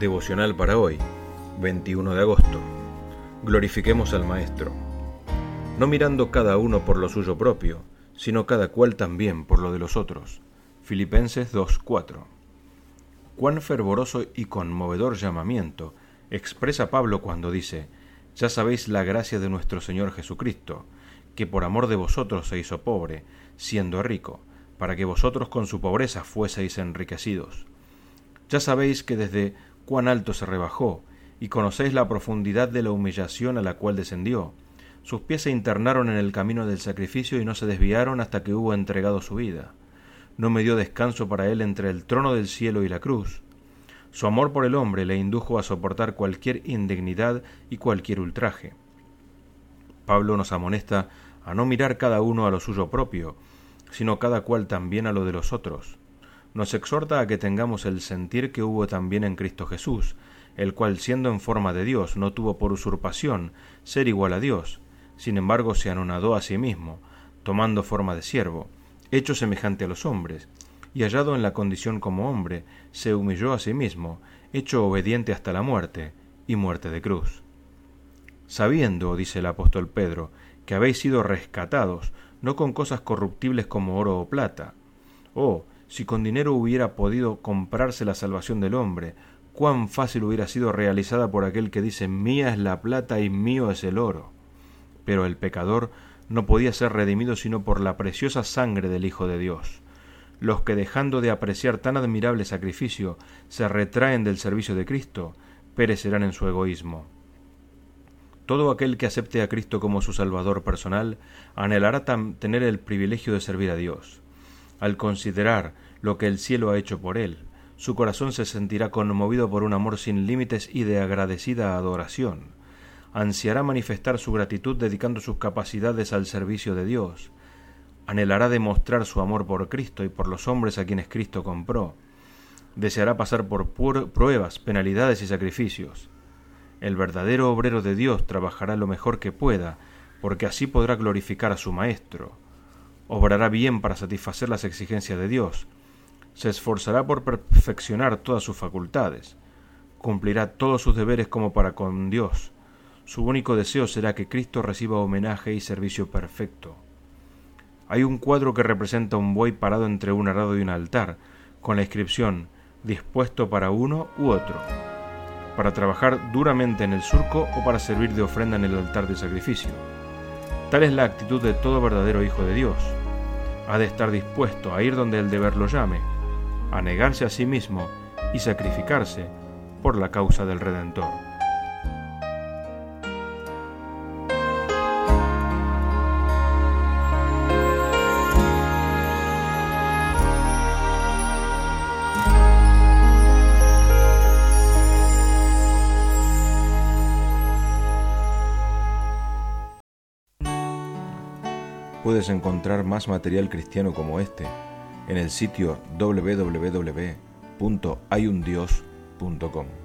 Devocional para hoy, 21 de agosto. Glorifiquemos al Maestro, no mirando cada uno por lo suyo propio, sino cada cual también por lo de los otros. Filipenses 2:4. Cuán fervoroso y conmovedor llamamiento expresa Pablo cuando dice: ya sabéis la gracia de nuestro Señor Jesucristo, que por amor de vosotros se hizo pobre, siendo rico, para que vosotros con su pobreza fueseis enriquecidos. Ya sabéis que desde cuán alto se rebajó, y conocéis la profundidad de la humillación a la cual descendió. Sus pies se internaron en el camino del sacrificio y no se desviaron hasta que hubo entregado su vida. No me dio descanso para él entre el trono del cielo y la cruz. Su amor por el hombre le indujo a soportar cualquier indignidad y cualquier ultraje. Pablo nos amonesta a no mirar cada uno a lo suyo propio, sino cada cual también a lo de los otros. Nos exhorta a que tengamos el sentir que hubo también en Cristo Jesús, el cual siendo en forma de Dios no tuvo por usurpación ser igual a Dios, sin embargo se anonadó a sí mismo, tomando forma de siervo, hecho semejante a los hombres, y hallado en la condición como hombre, se humilló a sí mismo, hecho obediente hasta la muerte, y muerte de cruz. Sabiendo, dice el apóstol Pedro, que habéis sido rescatados, no con cosas corruptibles como oro o plata. Si con dinero hubiera podido comprarse la salvación del hombre, cuán fácil hubiera sido realizada por aquel que dice: mía es la plata y mío es el oro. Pero el pecador no podía ser redimido sino por la preciosa sangre del Hijo de Dios. Los que, dejando de apreciar tan admirable sacrificio, se retraen del servicio de Cristo, perecerán en su egoísmo. Todo aquel que acepte a Cristo como su Salvador personal anhelará tener el privilegio de servir a Dios. Al considerar lo que el cielo ha hecho por él, su corazón se sentirá conmovido por un amor sin límites y de agradecida adoración. Ansiará manifestar su gratitud dedicando sus capacidades al servicio de Dios. Anhelará demostrar su amor por Cristo y por los hombres a quienes Cristo compró. Deseará pasar por pruebas, penalidades y sacrificios. El verdadero obrero de Dios trabajará lo mejor que pueda, porque así podrá glorificar a su Maestro. Obrará bien para satisfacer las exigencias de Dios. Se esforzará por perfeccionar todas sus facultades. Cumplirá todos sus deberes como para con Dios. Su único deseo será que Cristo reciba homenaje y servicio perfecto. Hay un cuadro que representa un buey parado entre un arado y un altar, con la inscripción: dispuesto para uno u otro, para trabajar duramente en el surco o para servir de ofrenda en el altar de sacrificio. Tal es la actitud de todo verdadero hijo de Dios. Ha de estar dispuesto a ir donde el deber lo llame, a negarse a sí mismo y sacrificarse por la causa del Redentor. Puedes encontrar más material cristiano como este en el sitio www.hayundios.com.